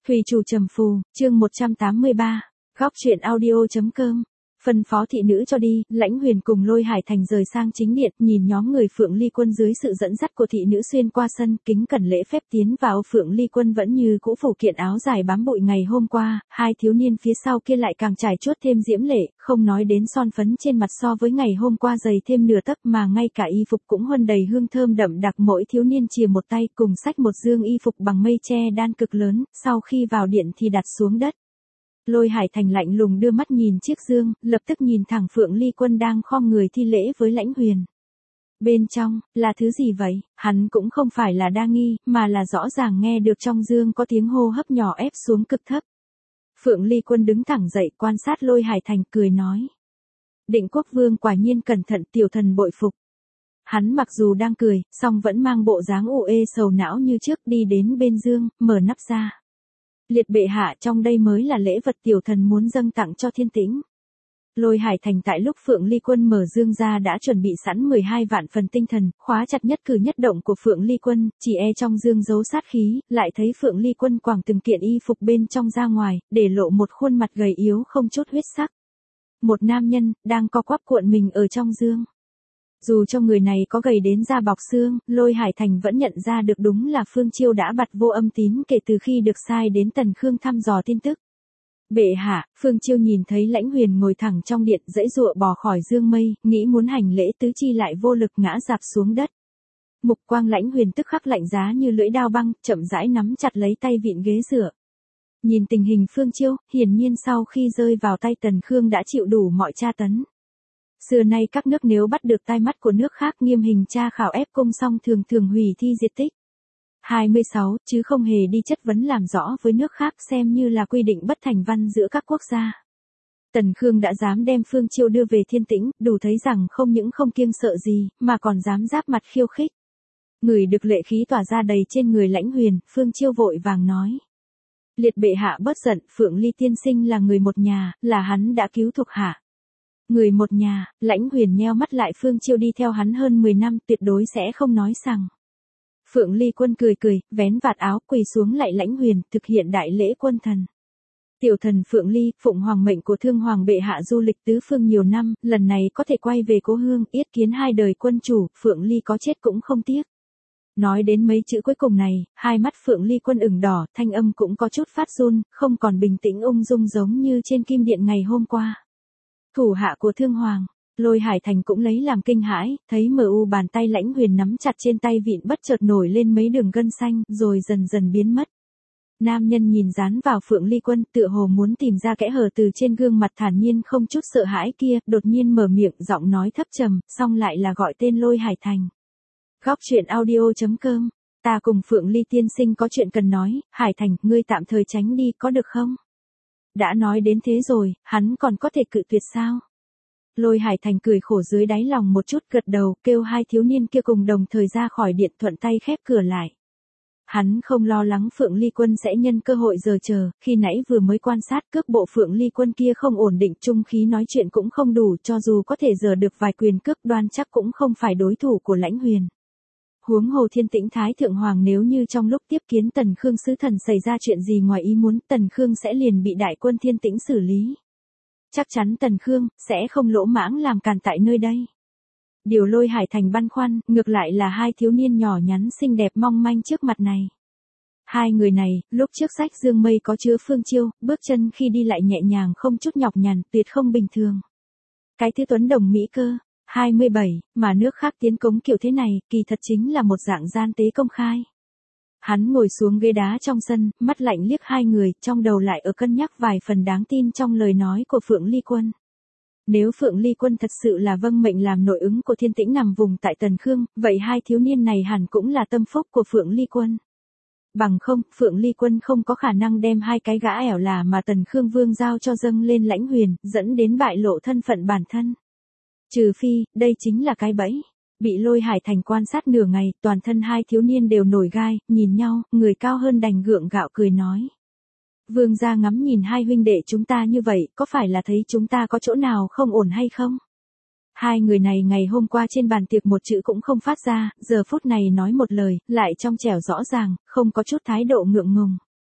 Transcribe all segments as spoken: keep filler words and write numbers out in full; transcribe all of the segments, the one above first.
Thủy chủ trầm phù, chương một trăm tám mươi ba, góc truyện audio.com. Phân phó thị nữ cho đi, Lãnh Huyền cùng Lôi Hải Thành rời sang chính điện, nhìn nhóm người Phượng Ly Quân dưới sự dẫn dắt của thị nữ xuyên qua sân, kính cẩn lễ phép tiến vào. Phượng Ly Quân vẫn như cũ phủ kiện áo dài bám bụi ngày hôm qua, hai thiếu niên phía sau kia lại càng trải chuốt thêm diễm lệ, không nói đến son phấn trên mặt so với ngày hôm qua dày thêm nửa tấc, mà ngay cả y phục cũng huân đầy hương thơm đậm đặc. Mỗi thiếu niên chìa một tay cùng xách một dương y phục bằng mây tre đan cực lớn, sau khi vào điện thì đặt xuống đất. Lôi Hải Thành lạnh lùng đưa mắt nhìn chiếc dương, lập tức nhìn thẳng Phượng Ly Quân đang khom người thi lễ với Lãnh Huyền. Bên trong, là thứ gì vậy? Hắn cũng không phải là đa nghi, mà là rõ ràng nghe được trong dương có tiếng hô hấp nhỏ ép xuống cực thấp. Phượng Ly Quân đứng thẳng dậy quan sát Lôi Hải Thành cười nói. Định Quốc Vương quả nhiên cẩn thận, tiểu thần bội phục. Hắn mặc dù đang cười, song vẫn mang bộ dáng u ê sầu não như trước, đi đến bên dương, mở nắp ra. Liệt bệ hạ, trong đây mới là lễ vật tiểu thần muốn dâng tặng cho thiên tĩnh. Lôi Hải Thành tại lúc Phượng Ly Quân mở dương ra đã chuẩn bị sẵn mười hai vạn phần tinh thần, khóa chặt nhất cử nhất động của Phượng Ly Quân, chỉ e trong dương giấu sát khí, lại thấy Phượng Ly Quân quàng từng kiện y phục bên trong ra ngoài, để lộ một khuôn mặt gầy yếu không chút huyết sắc. Một nam nhân, đang co quắp cuộn mình ở trong dương. Dù cho người này có gầy đến da bọc xương, Lôi Hải Thành vẫn nhận ra được đúng là Phương Chiêu đã bặt vô âm tín kể từ khi được sai đến Tần Khương thăm dò tin tức. Bệ hạ, Phương Chiêu nhìn thấy Lãnh Huyền ngồi thẳng trong điện dãy dụa bò khỏi dương mây, nghĩ muốn hành lễ tứ chi lại vô lực ngã rạp xuống đất. Mục quang Lãnh Huyền tức khắc lạnh giá như lưỡi dao băng, chậm rãi nắm chặt lấy tay vịn ghế dựa. Nhìn tình hình Phương Chiêu, hiển nhiên sau khi rơi vào tay Tần Khương đã chịu đủ mọi tra tấn. Xưa nay các nước nếu bắt được tai mắt của nước khác nghiêm hình tra khảo ép cung xong thường thường hủy thi diệt tích. hai mươi sáu, chứ không hề đi chất vấn làm rõ với nước khác, xem như là quy định bất thành văn giữa các quốc gia. Tần Khương đã dám đem Phương Chiêu đưa về thiên tĩnh, đủ thấy rằng không những không kiêng sợ gì, mà còn dám giáp mặt khiêu khích. Người được lệ khí tỏa ra đầy trên người Lãnh Huyền, Phương Chiêu vội vàng nói. Liệt bệ hạ bớt giận, Phượng Ly tiên sinh là người một nhà, là hắn đã cứu thuộc hạ. Người một nhà, Lãnh Huyền nheo mắt lại, Phương Chiêu đi theo hắn hơn mười năm, tuyệt đối sẽ không nói rằng. Phượng Ly Quân cười cười, vén vạt áo, quỳ xuống lạy Lãnh Huyền, thực hiện đại lễ quân thần. Tiểu thần Phượng Ly, phụng hoàng mệnh của Thương Hoàng bệ hạ du lịch tứ phương nhiều năm, lần này có thể quay về cố hương, yết kiến hai đời quân chủ, Phượng Ly có chết cũng không tiếc. Nói đến mấy chữ cuối cùng này, hai mắt Phượng Ly Quân ửng đỏ, thanh âm cũng có chút phát run, không còn bình tĩnh ung dung giống như trên kim điện ngày hôm qua. Thủ hạ của Thương Hoàng, Lôi Hải Thành cũng lấy làm kinh hãi, thấy mờ u bàn tay Lãnh Huyền nắm chặt trên tay vịn bất chợt nổi lên mấy đường gân xanh, rồi dần dần biến mất. Nam nhân nhìn dán vào Phượng Ly Quân, tựa hồ muốn tìm ra kẽ hở từ trên gương mặt thản nhiên không chút sợ hãi kia, đột nhiên mở miệng, giọng nói thấp trầm, xong lại là gọi tên Lôi Hải Thành. Góc truyện audio.com, ta cùng Phượng Ly tiên sinh có chuyện cần nói, Hải Thành, ngươi tạm thời tránh đi, có được không? Đã nói đến thế rồi, hắn còn có thể cự tuyệt sao? Lôi Hải Thành cười khổ dưới đáy lòng một chút, gật đầu, kêu hai thiếu niên kia cùng đồng thời ra khỏi điện, thuận tay khép cửa lại. Hắn không lo lắng Phượng Ly Quân sẽ nhân cơ hội giở chờ, khi nãy vừa mới quan sát cước bộ Phượng Ly Quân kia không ổn định, trung khí nói chuyện cũng không đủ, cho dù có thể giở được vài quyền cước đoan chắc cũng không phải đối thủ của Lãnh Huyền. Huống hồ thiên tĩnh Thái Thượng Hoàng nếu như trong lúc tiếp kiến Tần Khương sứ thần xảy ra chuyện gì ngoài ý muốn, Tần Khương sẽ liền bị đại quân thiên tĩnh xử lý. Chắc chắn Tần Khương sẽ không lỗ mãng làm càn tại nơi đây. Điều Lôi Hải Thành băn khoăn, ngược lại là hai thiếu niên nhỏ nhắn xinh đẹp mong manh trước mặt này. Hai người này, lúc trước sách dương mây có chứa Phương Chiêu, bước chân khi đi lại nhẹ nhàng không chút nhọc nhằn, tuyệt không bình thường. Cái thứ tuấn đồng mỹ cơ. hai mươi bảy, mà nước khác tiến cống kiểu thế này, kỳ thật chính là một dạng gian tế công khai. Hắn ngồi xuống ghế đá trong sân, mắt lạnh liếc hai người, trong đầu lại ở cân nhắc vài phần đáng tin trong lời nói của Phượng Ly Quân. Nếu Phượng Ly Quân thật sự là vâng mệnh làm nội ứng của thiên tĩnh nằm vùng tại Tần Khương, vậy hai thiếu niên này hẳn cũng là tâm phúc của Phượng Ly Quân. Bằng không, Phượng Ly Quân không có khả năng đem hai cái gã ẻo là mà Tần Khương Vương giao cho dâng lên Lãnh Huyền, dẫn đến bại lộ thân phận bản thân. Trừ phi, đây chính là cái bẫy. Bị Lôi Hải Thành quan sát nửa ngày, toàn thân hai thiếu niên đều nổi gai, nhìn nhau, người cao hơn đành gượng gạo cười nói. Vương gia ngắm nhìn hai huynh đệ chúng ta như vậy, có phải là thấy chúng ta có chỗ nào không ổn hay không? Hai người này ngày hôm qua trên bàn tiệc một chữ cũng không phát ra, giờ phút này nói một lời, lại trong trẻo rõ ràng, không có chút thái độ ngượng ngùng.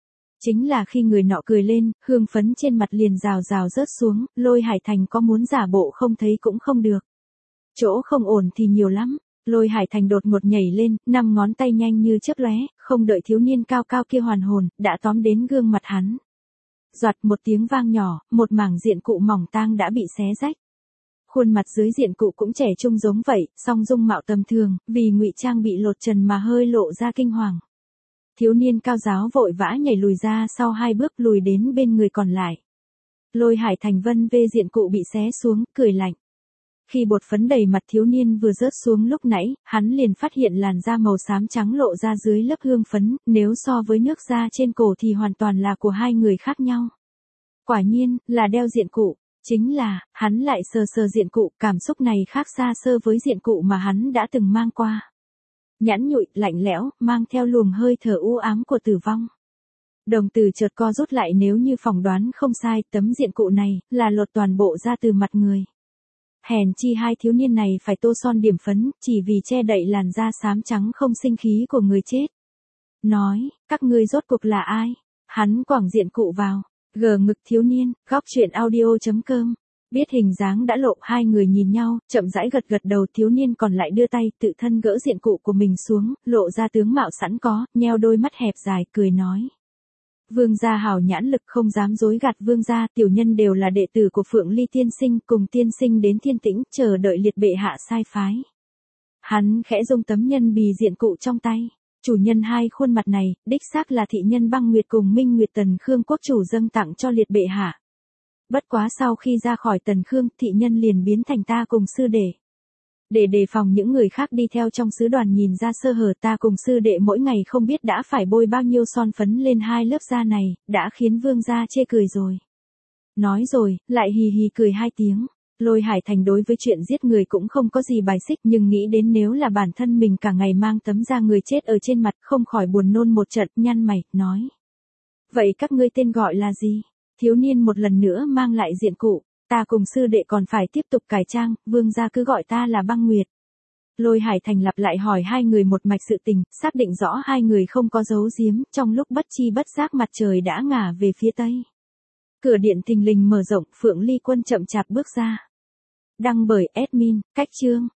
Chính là khi người nọ cười lên, hương phấn trên mặt liền rào rào rớt xuống, Lôi Hải Thành có muốn giả bộ không thấy cũng không được. Chỗ không ổn thì nhiều lắm. Lôi Hải Thành đột ngột nhảy lên, năm ngón tay nhanh như chớp lóe, không đợi thiếu niên cao cao kia hoàn hồn, đã tóm đến gương mặt hắn. Doạt một tiếng vang nhỏ, một mảng diện cụ mỏng tang đã bị xé rách. Khuôn mặt dưới diện cụ cũng trẻ trung giống vậy, song dung mạo tầm thường, vì ngụy trang bị lột trần mà hơi lộ ra kinh hoàng. Thiếu niên cao giáo vội vã nhảy lùi ra sau hai bước lùi đến bên người còn lại. Lôi Hải Thành vân vê diện cụ bị xé xuống, cười lạnh. Khi bột phấn đầy mặt thiếu niên vừa rớt xuống lúc nãy, hắn liền phát hiện làn da màu xám trắng lộ ra dưới lớp hương phấn, nếu so với nước da trên cổ thì hoàn toàn là của hai người khác nhau. Quả nhiên, là đeo diện cụ. Chính là, hắn lại sờ sờ diện cụ, cảm xúc này khác xa xơ với diện cụ mà hắn đã từng mang qua. Nhẵn nhụi, lạnh lẽo, mang theo luồng hơi thở u ám của tử vong. Đồng tử chợt co rút lại, nếu như phỏng đoán không sai, tấm diện cụ này, là lột toàn bộ ra từ mặt người. Hèn chi hai thiếu niên này phải tô son điểm phấn, chỉ vì che đậy làn da xám trắng không sinh khí của người chết. Nói, các ngươi rốt cuộc là ai? Hắn quẳng diện cụ vào. Gờ ngực thiếu niên, góc truyện audio chấm com. Biết hình dáng đã lộ, hai người nhìn nhau, chậm rãi gật gật đầu, thiếu niên còn lại đưa tay tự thân gỡ diện cụ của mình xuống, lộ ra tướng mạo sẵn có, nheo đôi mắt hẹp dài, cười nói. Vương gia hảo nhãn lực, không dám dối gạt vương gia, tiểu nhân đều là đệ tử của Phượng Ly tiên sinh, cùng tiên sinh đến Thiên Tĩnh, chờ đợi liệt bệ hạ sai phái. Hắn khẽ rung tấm nhân bì diện cụ trong tay. Chủ nhân hai khuôn mặt này, đích xác là thị nhân Băng Nguyệt cùng Minh Nguyệt Tần Khương quốc chủ dâng tặng cho liệt bệ hạ. Bất quá sau khi ra khỏi Tần Khương, thị nhân liền biến thành ta cùng sư đệ. Để đề phòng những người khác đi theo trong sứ đoàn nhìn ra sơ hở, ta cùng sư đệ mỗi ngày không biết đã phải bôi bao nhiêu son phấn lên hai lớp da này, đã khiến vương gia chê cười rồi. Nói rồi, lại hì hì cười hai tiếng. Lôi Hải Thành đối với chuyện giết người cũng không có gì bài xích, nhưng nghĩ đến nếu là bản thân mình cả ngày mang tấm da người chết ở trên mặt, không khỏi buồn nôn một trận, nhăn mày, nói. Vậy các ngươi tên gọi là gì? Thiếu niên một lần nữa mang lại diện cụ, ta cùng sư đệ còn phải tiếp tục cải trang, vương gia cứ gọi ta là Băng Nguyệt. Lôi Hải Thành lặp lại hỏi hai người một mạch sự tình, xác định rõ hai người không có giấu giếm, trong lúc bất chi bất giác mặt trời đã ngả về phía tây. Cửa điện thình lình mở rộng, Phượng Ly Quân chậm chạp bước ra. Đăng bởi admin, cách chương.